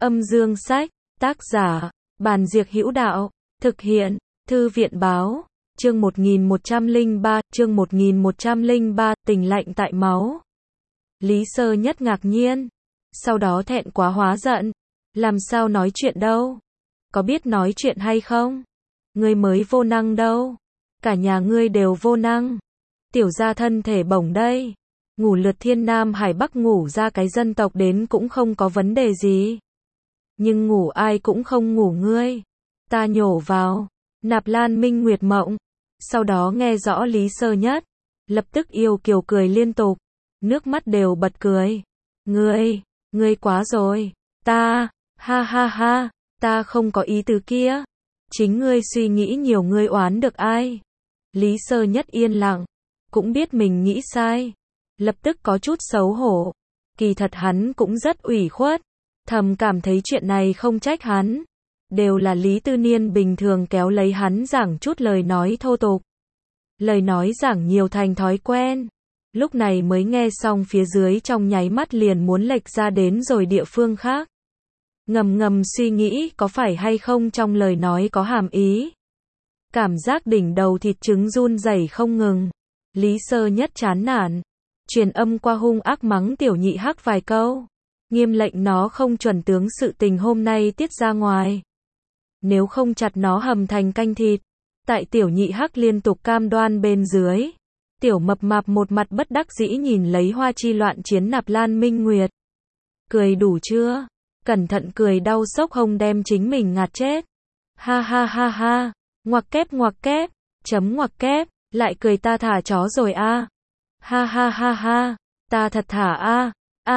Âm dương sách, tác giả, Bàn Diệc Hữu Đạo, thực hiện, Thư viện báo, chương 1103, tình lạnh tại máu. Lý Sơ Nhất ngạc nhiên, sau đó thẹn quá hóa giận, làm sao nói chuyện đâu? Có biết nói chuyện hay không? Ngươi mới vô năng đâu, cả nhà ngươi đều vô năng. Tiểu gia thân thể bổng đây, ngủ lượt thiên nam hải bắc ngủ ra cái dân tộc đến cũng không có vấn đề gì. Nhưng ngủ ai cũng không ngủ ngươi. Ta nhổ vào, Nạp Lan Minh Nguyệt mộng. Sau đó nghe rõ Lý Sơ Nhất, lập tức yêu kiều cười liên tục, nước mắt đều bật cười. Ngươi quá rồi, ha ha, ta không có ý tứ kia. Chính ngươi suy nghĩ nhiều, ngươi oán được ai? Lý Sơ Nhất yên lặng, cũng biết mình nghĩ sai, lập tức có chút xấu hổ. Kỳ thật hắn cũng rất ủy khuất, thầm cảm thấy chuyện này không trách hắn, đều là Lý Tư Niên bình thường kéo lấy hắn giảng chút lời nói thô tục. Lời nói giảng nhiều thành thói quen, lúc này mới nghe xong phía dưới trong nháy mắt liền muốn lệch ra đến rồi địa phương khác. Ngầm suy nghĩ có phải hay không trong lời nói có hàm ý. Cảm giác đỉnh đầu thịt trứng run rẩy không ngừng. Lý Sơ Nhất chán nản, truyền âm qua hung ác mắng Tiểu Nhị Hắc vài câu, nghiêm lệnh nó không chuẩn tướng sự tình hôm nay tiết ra ngoài. Nếu không chặt nó hầm thành canh thịt. Tại Tiểu Nhị Hắc liên tục cam đoan bên dưới, Tiểu Mập Mạp một mặt bất đắc dĩ nhìn lấy Hoa Chi loạn chiến Nạp Lan Minh Nguyệt. Cười đủ chưa? Cẩn thận cười đau sốc hông đem chính mình ngạt chết. Ha, ngoặc kép, chấm ngoặc kép, lại cười ta thả chó rồi a. Ha, ta thật thả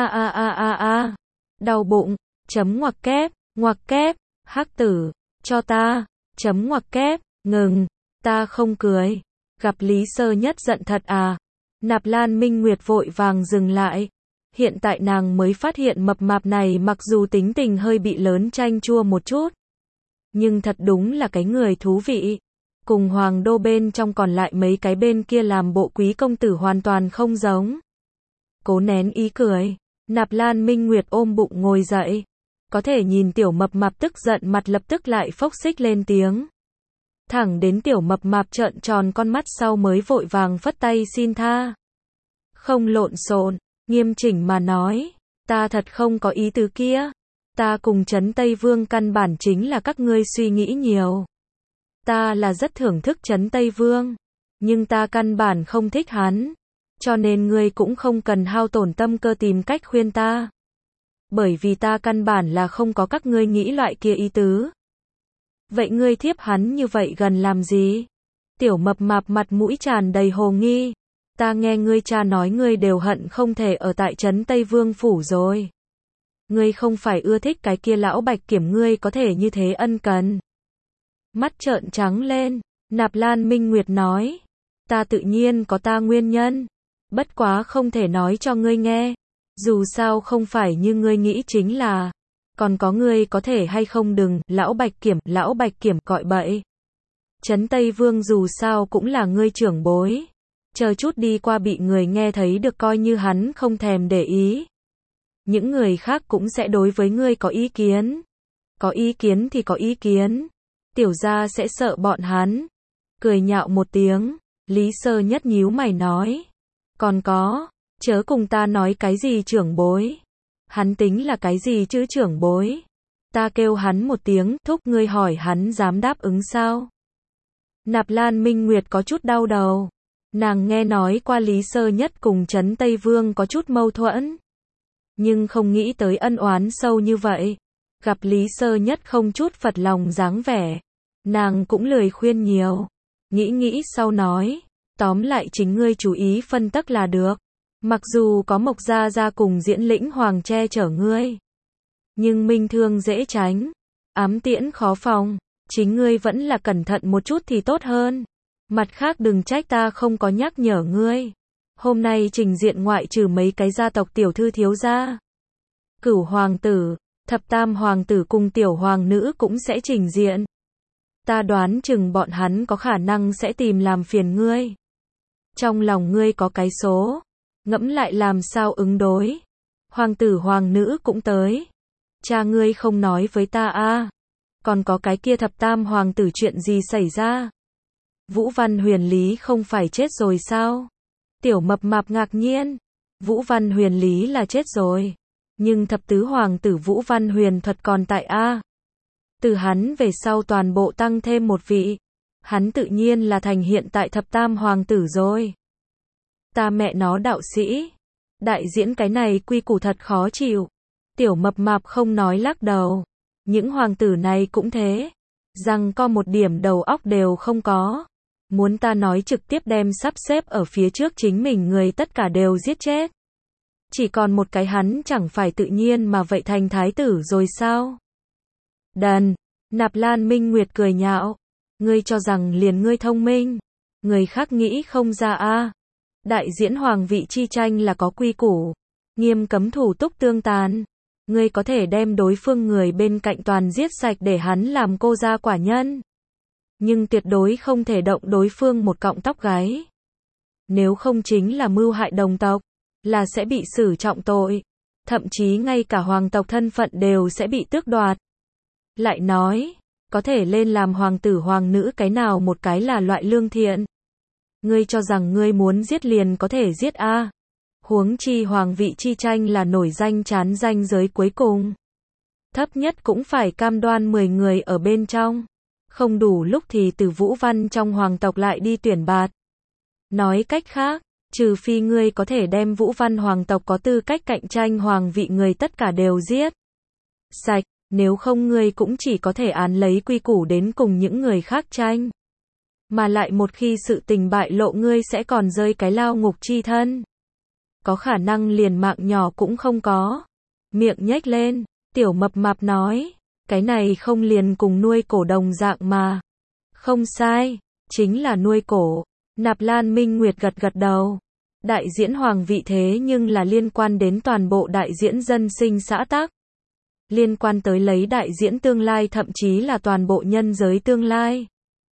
a. Đau bụng, chấm ngoặc kép, Hắc tử, cho ta, chấm ngoặc kép, ngừng, ta không cười. Gặp Lý Sơ Nhất giận thật à? Nạp Lan Minh Nguyệt vội vàng dừng lại. Hiện tại nàng mới phát hiện mập mạp này mặc dù tính tình hơi bị lớn chanh chua một chút, nhưng thật đúng là cái người thú vị. Cùng Hoàng Đô bên trong còn lại mấy cái bên kia làm bộ quý công tử hoàn toàn không giống. Cố nén ý cười, Nạp Lan Minh Nguyệt ôm bụng ngồi dậy. Có thể nhìn Tiểu Mập Mạp tức giận mặt lập tức lại phốc xích lên tiếng. Thẳng đến Tiểu Mập Mạp trợn tròn con mắt sau mới vội vàng phất tay xin tha. Không lộn xộn, nghiêm chỉnh mà nói, ta thật không có ý tứ kia. Ta cùng Trấn Tây Vương căn bản chính là các ngươi suy nghĩ nhiều. Ta là rất thưởng thức Trấn Tây Vương, nhưng ta căn bản không thích hắn, cho nên ngươi cũng không cần hao tổn tâm cơ tìm cách khuyên ta. Bởi vì ta căn bản là không có các ngươi nghĩ loại kia ý tứ. Vậy ngươi thiếp hắn như vậy gần làm gì? Tiểu Mập Mạp mặt mũi tràn đầy hồ nghi. Ta nghe ngươi cha nói ngươi đều hận không thể ở tại Trấn Tây Vương phủ rồi. Ngươi không phải ưa thích cái kia lão Bạch Kiểm, ngươi có thể như thế ân cần. Mắt trợn trắng lên, Nạp Lan Minh Nguyệt nói. Ta tự nhiên có ta nguyên nhân, bất quá không thể nói cho ngươi nghe. Dù sao không phải như ngươi nghĩ chính là. Còn có ngươi có thể hay không đừng, lão Bạch Kiểm gọi bậy. Trấn Tây Vương dù sao cũng là ngươi trưởng bối. Chờ chút đi qua bị người nghe thấy được coi như hắn không thèm để ý. Những người khác cũng sẽ đối với ngươi có ý kiến. Có ý kiến thì có ý kiến. Tiểu gia sẽ sợ bọn hắn. Cười nhạo một tiếng, Lý Sơ Nhất nhíu mày nói. Còn có, chớ cùng ta nói cái gì trưởng bối. Hắn tính là cái gì chứ trưởng bối? Ta kêu hắn một tiếng, thúc, ngươi hỏi hắn dám đáp ứng sao? Nạp Lan Minh Nguyệt có chút đau đầu. Nàng nghe nói qua Lý Sơ Nhất cùng Trấn Tây Vương có chút mâu thuẫn, nhưng không nghĩ tới ân oán sâu như vậy. Gặp Lý Sơ Nhất không chút phật lòng dáng vẻ, nàng cũng lười khuyên nhiều. Nghĩ sau nói, tóm lại chính ngươi chú ý phân tắc là được. Mặc dù có Mộc Gia Gia cùng Diễn Lĩnh Hoàng che chở ngươi, nhưng minh thương dễ tránh, ám tiễn khó phòng, chính ngươi vẫn là cẩn thận một chút thì tốt hơn. Mặt khác đừng trách ta không có nhắc nhở ngươi. Hôm nay trình diện ngoại trừ mấy cái gia tộc tiểu thư thiếu gia, Cửu hoàng tử, Thập tam hoàng tử cùng tiểu hoàng nữ cũng sẽ trình diện. Ta đoán chừng bọn hắn có khả năng sẽ tìm làm phiền ngươi. Trong lòng ngươi có cái số, ngẫm lại làm sao ứng đối. Hoàng tử hoàng nữ cũng tới. Cha ngươi không nói với ta à? Còn có cái kia thập tam hoàng tử chuyện gì xảy ra? Vũ Văn Huyền Lý không phải chết rồi sao? Tiểu Mập Mạp ngạc nhiên. Vũ Văn Huyền Lý là chết rồi. Nhưng thập tứ hoàng tử Vũ Văn Huyền Thuật còn tại a. Từ hắn về sau toàn bộ tăng thêm một vị. Hắn tự nhiên là thành hiện tại thập tam hoàng tử rồi. Ta mẹ nó đạo sĩ. Đại diễn cái này quy củ thật khó chịu. Tiểu Mập Mạp không nói lắc đầu. Những hoàng tử này cũng thế. Rằng có một điểm đầu óc đều không có. Muốn ta nói trực tiếp đem sắp xếp ở phía trước chính mình người tất cả đều giết chết. Chỉ còn một cái hắn chẳng phải tự nhiên mà vậy thành thái tử rồi sao? Đần, Nạp Lan Minh Nguyệt cười nhạo. Ngươi cho rằng liền ngươi thông minh. Người khác nghĩ không ra a. Đại diễn hoàng vị chi tranh là có quy củ. Nghiêm cấm thủ túc tương tàn. Ngươi có thể đem đối phương người bên cạnh toàn giết sạch để hắn làm cô gia quả nhân. Nhưng tuyệt đối không thể động đối phương một cọng tóc gáy. Nếu không chính là mưu hại đồng tộc, là sẽ bị xử trọng tội. Thậm chí ngay cả hoàng tộc thân phận đều sẽ bị tước đoạt. Lại nói, có thể lên làm hoàng tử hoàng nữ cái nào một cái là loại lương thiện. Ngươi cho rằng ngươi muốn giết liền có thể giết a? Huống chi hoàng vị chi tranh là nổi danh chán danh giới cuối cùng. Thấp nhất cũng phải cam đoan 10 người ở bên trong. Không đủ lúc thì từ Vũ Văn trong hoàng tộc lại đi tuyển bạt. Nói cách khác, trừ phi ngươi có thể đem Vũ Văn hoàng tộc có tư cách cạnh tranh hoàng vị người tất cả đều giết sạch, nếu không ngươi cũng chỉ có thể án lấy quy củ đến cùng những người khác tranh. Mà lại một khi sự tình bại lộ ngươi sẽ còn rơi cái lao ngục chi thân. Có khả năng liền mạng nhỏ cũng không có. Miệng nhếch lên, Tiểu Mập Mạp nói, cái này không liền cùng nuôi cổ đồng dạng mà. Không sai, chính là nuôi cổ. Nạp Lan Minh Nguyệt gật gật đầu. Đại diễn hoàng vị thế nhưng là liên quan đến toàn bộ đại diễn dân sinh xã tắc. Liên quan tới lấy đại diễn tương lai thậm chí là toàn bộ nhân giới tương lai.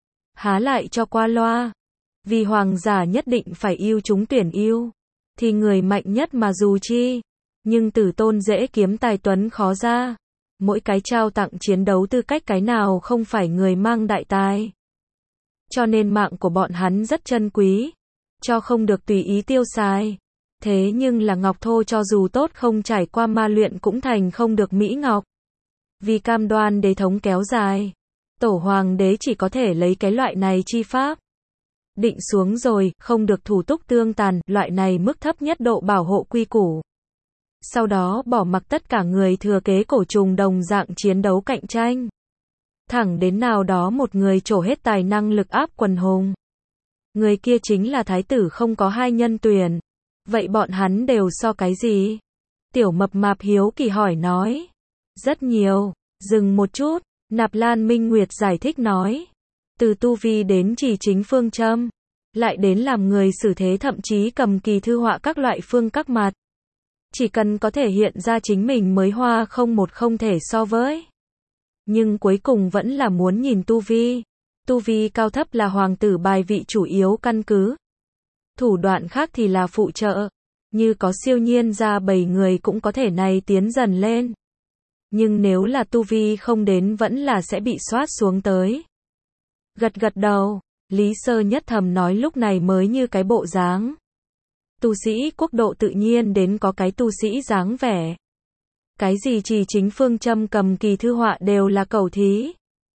Há lại cho qua loa. Vì hoàng giả nhất định phải yêu chúng tuyển yêu. Thì người mạnh nhất mà dù chi. Nhưng tử tôn dễ kiếm tài tuấn khó ra. Mỗi cái trao tặng chiến đấu tư cách cái nào không phải người mang đại tài. Cho nên mạng của bọn hắn rất chân quý. Cho không được tùy ý tiêu xài. Thế nhưng là ngọc thô cho dù tốt không trải qua ma luyện cũng thành không được mỹ ngọc. Vì cam đoan đế thống kéo dài. Tổ hoàng đế chỉ có thể lấy cái loại này chi pháp. Định xuống rồi, không được thủ túc tương tàn, loại này mức thấp nhất độ bảo hộ quy củ. Sau đó bỏ mặc tất cả người thừa kế cổ trùng đồng dạng chiến đấu cạnh tranh. Thẳng đến nào đó một người trổ hết tài năng lực áp quần hùng. Người kia chính là thái tử không có hai nhân tuyển. Vậy bọn hắn đều so cái gì? Tiểu Mập Mạp hiếu kỳ hỏi nói. Rất nhiều, dừng một chút, Nạp Lan Minh Nguyệt giải thích nói. Từ tu vi đến chỉ chính phương châm. Lại đến làm người xử thế thậm chí cầm kỳ thư họa các loại phương các mặt. Chỉ cần có thể hiện ra chính mình mới hoa không một không thể so với. Nhưng cuối cùng vẫn là muốn nhìn tu vi. Tu vi cao thấp là hoàng tử bài vị chủ yếu căn cứ. Thủ đoạn khác thì là phụ trợ. Như có siêu nhiên ra 7 người cũng có thể này tiến dần lên. Nhưng nếu là tu vi không đến vẫn là sẽ bị soát xuống tới. Gật gật đầu, Lý Sơ Nhất thầm nói lúc này mới như cái bộ dáng. Tu sĩ quốc độ tự nhiên đến có cái tu sĩ dáng vẻ. Cái gì chỉ chính phương châm cầm kỳ thư họa đều là cầu thí.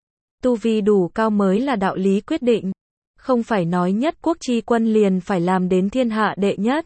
Tu vi đủ cao mới là đạo lý quyết định. Không phải nói nhất quốc chi quân liền phải làm đến thiên hạ đệ nhất.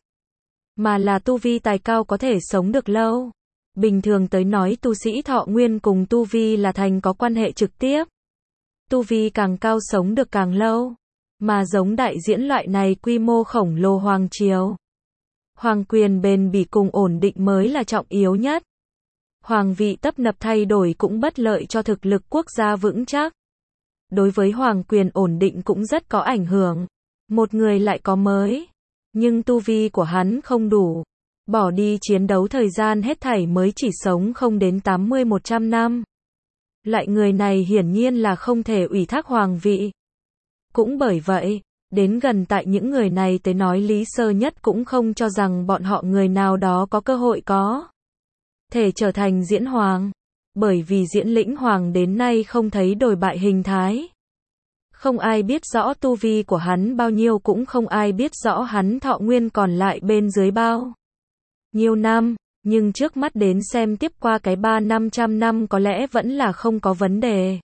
Mà là tu vi tài cao có thể sống được lâu. Bình thường tới nói tu sĩ thọ nguyên cùng tu vi là thành có quan hệ trực tiếp. Tu vi càng cao sống được càng lâu. Mà giống đại diễn loại này quy mô khổng lồ hoàng triều. Hoàng quyền bền bỉ cùng ổn định mới là trọng yếu nhất. Hoàng vị tấp nập thay đổi cũng bất lợi cho thực lực quốc gia vững chắc. Đối với hoàng quyền ổn định cũng rất có ảnh hưởng. Một người lại có mới. Nhưng tu vi của hắn không đủ. Bỏ đi chiến đấu thời gian hết thảy mới chỉ sống không đến 80-100 năm. Loại người này hiển nhiên là không thể ủy thác hoàng vị. Cũng bởi vậy, đến gần tại những người này tới nói Lý Sơ Nhất cũng không cho rằng bọn họ người nào đó có cơ hội có thể trở thành diễn hoàng. Bởi vì Diễn Lĩnh Hoàng đến nay không thấy đổi bại hình thái. Không ai biết rõ tu vi của hắn bao nhiêu, cũng không ai biết rõ hắn thọ nguyên còn lại bên dưới bao nhiêu năm, nhưng trước mắt đến xem tiếp qua cái 300-500 năm có lẽ vẫn là không có vấn đề.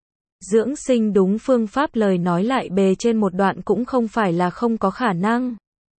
Dưỡng sinh đúng phương pháp, lời nói lại bề trên một đoạn cũng không phải là không có khả năng.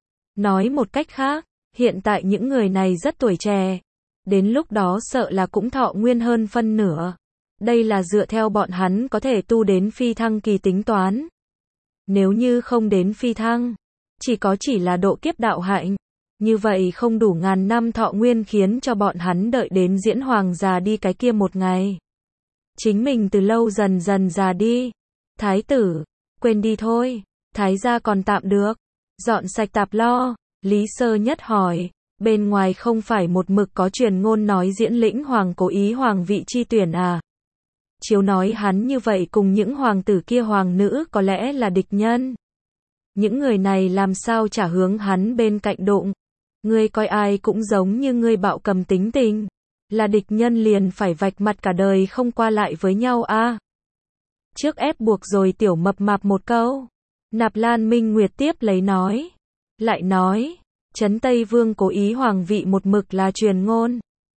Nói một cách khác, hiện tại những người này rất tuổi trẻ, đến lúc đó sợ là cũng thọ nguyên hơn phân nửa. Đây là dựa theo bọn hắn có thể tu đến phi thăng kỳ tính toán. Nếu như không đến phi thăng, chỉ là độ kiếp đạo hạnh, như vậy không đủ ngàn năm thọ nguyên khiến cho bọn hắn đợi đến Diễn Hoàng già đi cái kia một ngày. Chính mình từ lâu dần dần già đi. Thái tử, quên đi thôi, thái gia còn tạm được. Dọn sạch tạp lo, Lý Sơ Nhất hỏi, bên ngoài không phải một mực có truyền ngôn nói Diễn Lĩnh Hoàng cố ý hoàng vị chi tuyển à? Chiếu nói hắn như vậy cùng những hoàng tử kia hoàng nữ có lẽ là địch nhân. Những người này làm sao chả hướng hắn bên cạnh đụng. Ngươi coi ai cũng giống như ngươi bạo cầm tính tình. Là địch nhân liền phải vạch mặt cả đời không qua lại với nhau à? Trước ép buộc rồi tiểu mập mạp một câu. Nạp Lan Minh Nguyệt tiếp lấy nói. Lại nói, Trấn Tây Vương cố ý hoàng vị một mực là truyền ngôn.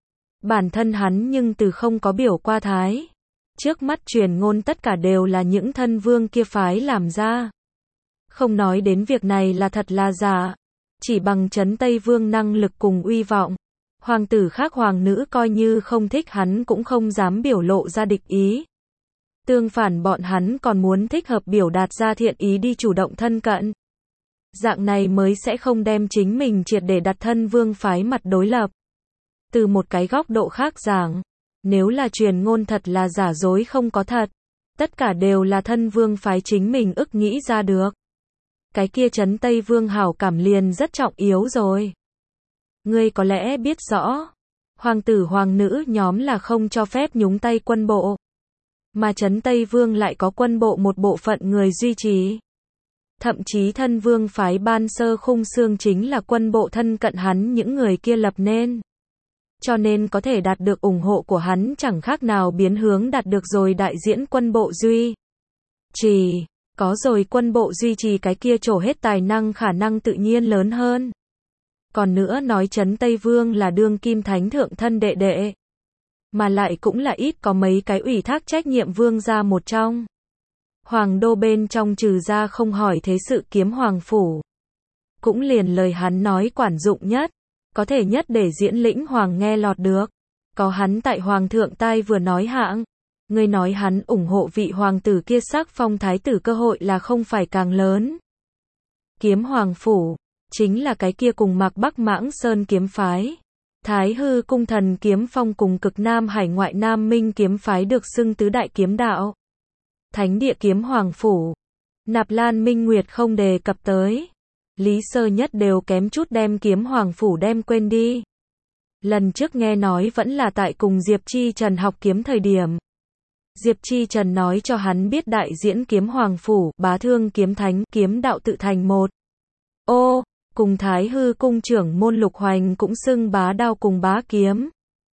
Bản thân hắn nhưng từ không có biểu qua thái. Trước mắt truyền ngôn tất cả đều là những thân vương kia phái làm ra. Không nói đến việc này là thật là giả. Chỉ bằng Trấn Tây Vương năng lực cùng uy vọng. Hoàng tử khác hoàng nữ coi như không thích hắn cũng không dám biểu lộ ra địch ý. Tương phản bọn hắn còn muốn thích hợp biểu đạt ra thiện ý đi chủ động thân cận. Dạng này mới sẽ không đem chính mình triệt để đặt thân vương phái mặt đối lập. Từ một cái góc độ khác giảng, nếu là truyền ngôn thật là giả dối không có thật, tất cả đều là thân vương phái chính mình ức nghĩ ra được. Cái kia Trấn Tây Vương hảo cảm liền rất trọng yếu rồi. Ngươi có lẽ biết rõ, hoàng tử hoàng nữ nhóm là không cho phép nhúng tay quân bộ. Mà Trấn Tây Vương lại có quân bộ một bộ phận người duy trì. Thậm chí thân vương phái Ban Sơ Khung Xương chính là quân bộ thân cận hắn những người kia lập nên. Cho nên có thể đạt được ủng hộ của hắn chẳng khác nào biến hướng đạt được rồi đại diễn quân bộ duy trì. Có rồi quân bộ duy trì cái kia trổ hết tài năng khả năng tự nhiên lớn hơn. Còn nữa nói Trấn Tây Vương là đương kim thánh thượng thân đệ đệ. Mà lại cũng là ít có mấy cái ủy thác trách nhiệm vương gia một trong. Hoàng đô bên trong trừ ra không hỏi thế sự Kiếm Hoàng phủ. Cũng liền lời hắn nói quản dụng nhất. Có thể nhất để Diễn Lĩnh Hoàng nghe lọt được. Có hắn tại Hoàng thượng tai vừa nói hạng. Ngươi nói hắn ủng hộ vị hoàng tử kia sắc phong thái tử cơ hội là không phải càng lớn. Kiếm Hoàng phủ, chính là cái kia cùng Mạc Bắc Mãng Sơn kiếm phái. Thái Hư Cung Thần Kiếm Phong cùng Cực Nam Hải ngoại Nam Minh kiếm phái được xưng tứ đại kiếm đạo. Thánh địa Kiếm Hoàng phủ. Nạp Lan Minh Nguyệt không đề cập tới. Lý Sơ Nhất đều kém chút đem Kiếm Hoàng phủ đem quên đi. Lần trước nghe nói vẫn là tại cùng Diệp Chi Trần học kiếm thời điểm. Diệp Chi Trần nói cho hắn biết đại diễn Kiếm Hoàng phủ, bá thương kiếm thánh, kiếm đạo tự thành một. Ô, cùng Thái Hư cung trưởng môn Lục Hoành cũng xưng bá đao cùng bá kiếm.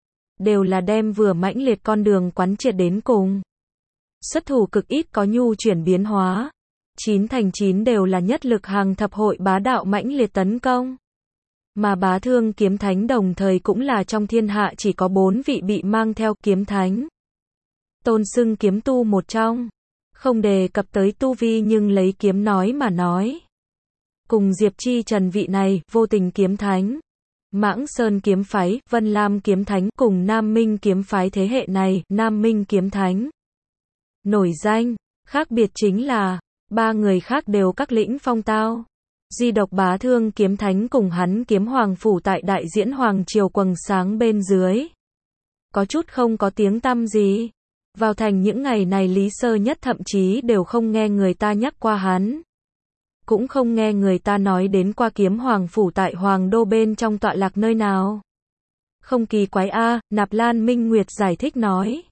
Đều là đem vừa mãnh liệt con đường quán triệt đến cùng. Xuất thủ cực ít có nhu chuyển biến hóa. 9 thành 9 đều là nhất lực hàng thập hội bá đạo mãnh liệt tấn công. Mà bá thương kiếm thánh đồng thời cũng là trong thiên hạ chỉ có 4 vị bị mang theo kiếm thánh. Tôn xưng kiếm tu một trong. Không đề cập tới tu vi nhưng lấy kiếm nói mà nói. Cùng Diệp Chi Trần vị này, vô tình kiếm thánh. Mãng Sơn kiếm phái, Vân Lam kiếm thánh cùng Nam Minh kiếm phái thế hệ này, Nam Minh kiếm thánh. Nổi danh, khác biệt chính là, ba người khác đều các lĩnh phong tao. Duy độc bá thương kiếm thánh cùng hắn Kiếm Hoàng phủ tại đại diễn Hoàng triều quầng sáng bên dưới. Có chút không có tiếng tăm gì. Vào thành những ngày này Lý Sơ Nhất thậm chí đều không nghe người ta nhắc qua hắn. Cũng không nghe người ta nói đến qua Kiếm Hoàng phủ tại Hoàng đô bên trong tọa lạc nơi nào. Không kỳ quái a, Nạp Lan Minh Nguyệt giải thích nói.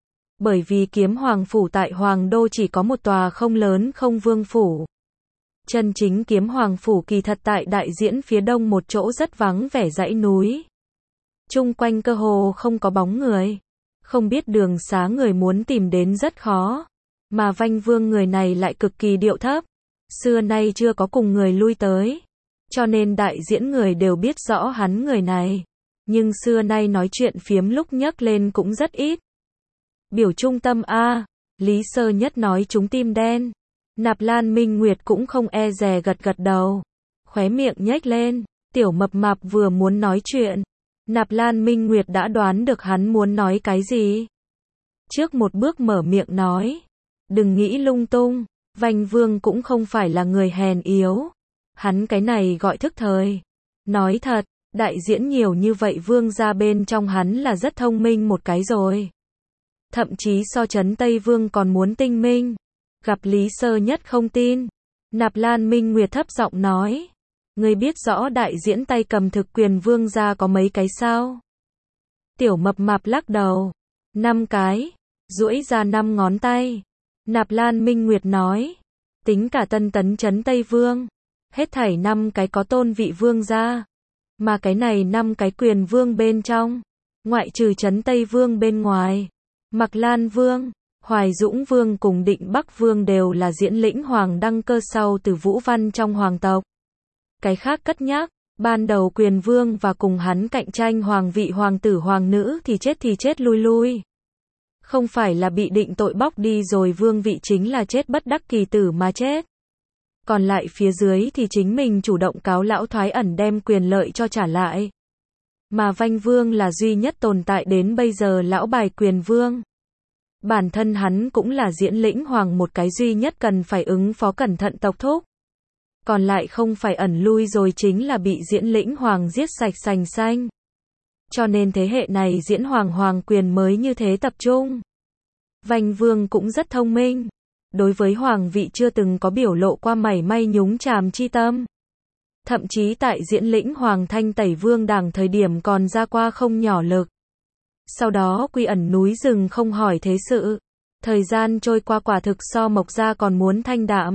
Bởi vì Kiếm Hoàng phủ tại Hoàng đô chỉ có một tòa không lớn không vương phủ. Chân chính Kiếm Hoàng phủ kỳ thật tại đại diễn phía đông một chỗ rất vắng vẻ dãy núi. Chung quanh cơ hồ không có bóng người. Không biết đường xá người muốn tìm đến rất khó. Mà Vanh Vương người này lại cực kỳ điệu thấp. Xưa nay chưa có cùng người lui tới. Cho nên đại diễn người đều biết rõ hắn người này. Nhưng xưa nay nói chuyện phiếm lúc nhắc lên cũng rất ít. Biểu trung tâm A. Lý Sơ Nhất nói chúng tim đen. Nạp Lan Minh Nguyệt cũng không e dè gật gật đầu. Khóe miệng nhếch lên. Tiểu Mập Mạp vừa muốn nói chuyện. Nạp Lan Minh Nguyệt đã đoán được hắn muốn nói cái gì. Trước một bước mở miệng nói. Đừng nghĩ lung tung. Vanh Vương cũng không phải là người hèn yếu. Hắn cái này gọi thức thời. Nói thật, đại diễn nhiều như vậy vương gia bên trong hắn là rất thông minh một cái rồi. Thậm chí so Trấn Tây Vương còn muốn tinh minh. Gặp Lý Sơ Nhất không tin. Nạp Lan Minh Nguyệt thấp giọng nói. Ngươi biết rõ đại diễn tay cầm thực quyền vương gia có mấy cái sao? Tiểu Mập Mạp lắc đầu. 5 cái. Duỗi ra 5 ngón tay. Nạp Lan Minh Nguyệt nói. Tính cả Tân Tấn Trấn Tây Vương. Hết thảy 5 cái có tôn vị vương gia. Mà cái này 5 cái quyền vương bên trong. Ngoại trừ Trấn Tây Vương bên ngoài. Mạc Lan Vương, Hoài Dũng Vương cùng Định Bắc Vương đều là diễn lĩnh hoàng đăng cơ sau từ Vũ Văn trong hoàng tộc. Cái khác cất nhắc, ban đầu quyền vương và cùng hắn cạnh tranh hoàng vị hoàng tử hoàng nữ thì chết lui lui. Không phải là bị định tội bóc đi rồi vương vị chính là chết bất đắc kỳ tử mà chết. Còn lại phía dưới thì chính mình chủ động cáo lão thoái ẩn đem quyền lợi cho trả lại. Mà Vanh Vương là duy nhất tồn tại đến bây giờ lão bài quyền vương. Bản thân hắn cũng là diễn lĩnh hoàng một cái duy nhất cần phải ứng phó cẩn thận tộc thúc. Còn lại không phải ẩn lui rồi chính là bị diễn lĩnh hoàng giết sạch sành xanh. Cho nên thế hệ này diễn hoàng quyền mới như thế tập trung. Vanh Vương cũng rất thông minh. Đối với hoàng vị chưa từng có biểu lộ qua mảy may nhúng chàm chi tâm. Thậm chí tại diễn lĩnh Hoàng Thanh Tẩy Vương đảng thời điểm còn ra qua không nhỏ lực. Sau đó quy ẩn núi rừng không hỏi thế sự. Thời gian trôi qua quả thực so Mộc Gia còn muốn thanh đạm.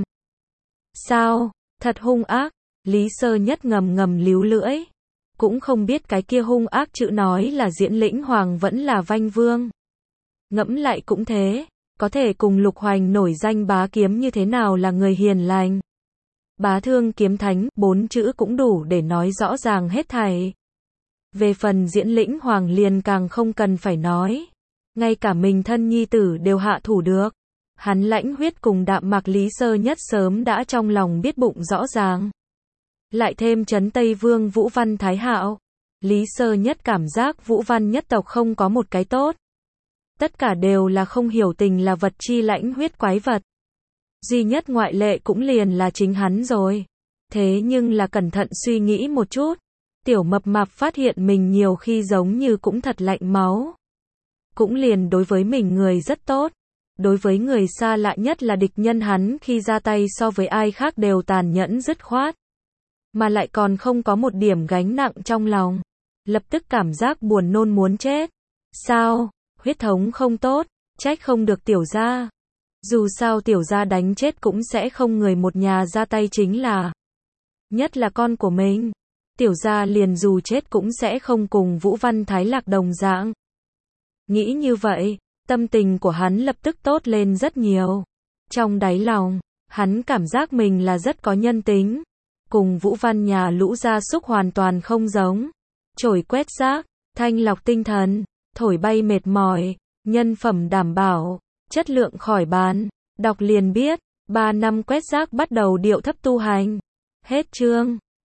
Sao? Thật hung ác. Lý Sơ Nhất ngầm líu lưỡi. Cũng không biết cái kia hung ác chữ nói là diễn lĩnh Hoàng vẫn là Vanh Vương. Ngẫm lại cũng thế. Có thể cùng Lục Hoành nổi danh bá kiếm như thế nào là người hiền lành. Bá thương kiếm thánh, 4 chữ cũng đủ để nói rõ ràng hết thảy. Về phần diễn lĩnh hoàng liền càng không cần phải nói. Ngay cả mình thân nhi tử đều hạ thủ được. Hắn lãnh huyết cùng đạm mạc Lý Sơ Nhất sớm đã trong lòng biết bụng rõ ràng. Lại thêm Trấn Tây Vương Vũ Văn Thái Hạo. Lý Sơ Nhất cảm giác Vũ Văn nhất tộc không có một cái tốt. Tất cả đều là không hiểu tình là vật chi lãnh huyết quái vật. Duy nhất ngoại lệ cũng liền là chính hắn rồi. Thế nhưng là cẩn thận suy nghĩ một chút. Tiểu Mập Mạp phát hiện mình nhiều khi giống như cũng thật lạnh máu. Cũng liền đối với mình người rất tốt. Đối với người xa lạ nhất là địch nhân hắn khi ra tay so với ai khác đều tàn nhẫn dứt khoát. Mà lại còn không có một điểm gánh nặng trong lòng. Lập tức cảm giác buồn nôn muốn chết. Sao? Huyết thống không tốt, trách không được tiểu gia. Dù sao tiểu gia đánh chết cũng sẽ không người một nhà ra tay chính là. Nhất là con của mình. Tiểu gia liền dù chết cũng sẽ không cùng Vũ Văn Thái Lạc đồng dạng. Nghĩ như vậy, tâm tình của hắn lập tức tốt lên rất nhiều. Trong đáy lòng, hắn cảm giác mình là rất có nhân tính. Cùng Vũ Văn nhà lũ gia súc hoàn toàn không giống. Chổi quét rác, thanh lọc tinh thần, thổi bay mệt mỏi, nhân phẩm đảm bảo, chất lượng khỏi bàn. Đọc liền biết, 3 năm quét rác bắt đầu điệu thấp tu hành. Hết chương.